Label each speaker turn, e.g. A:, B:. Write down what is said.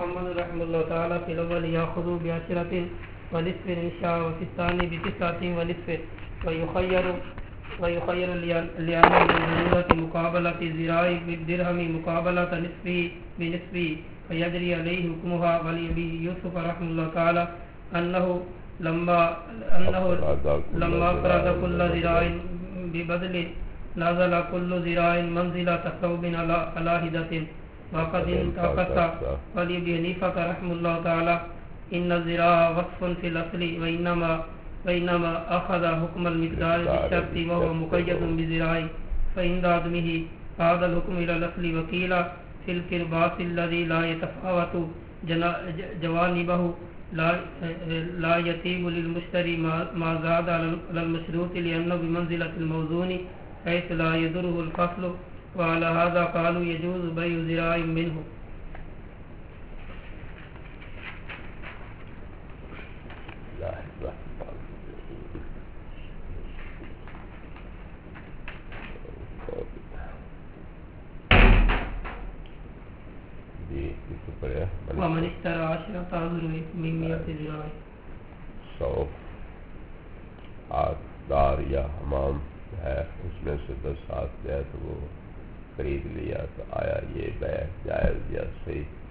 A: محمد رحمه الله تعالى في الأول يأخذ بعشرة ونصف إن شاء وفي الثاني بتسعة ونصف ويخير لأنه بالضرورة مقابلة الذراع بالدرهم مقابلة نصفه بنصفه فيجري عليه حكمها. ولأبي يوسف رحمه الله تعالى أنه لما فرض كل ذراع ببذل نزل كل ذراع منزلة ثوب على هدة وقد انتقص. ولأبي حنيفة رحمه الله تعالى إن الذراع وصف في الأصل وإنما أخذ حكم المقدار بالشرط وهو مقيد بذراع فعند عدمه عاد الحكم إلى الأصل. وقيل في الكرباس الذي لا يتفاوت جوانبه لا يتيب للمشتري ما زاد على المشروط لأنه بمنزلة الموزون حيث لا يضره الفصل. وعلى هذا قالوا يجوز بيع ذراع منه. ومن اشترى عشرة أذرع من 100 ذراع
B: 100 ہاتھ دار یا حمام ہے اس میں سے 10 ہاتھ ہے تو وہ خرید لیا تو آیا یہ بیع جائز یا صحیح؟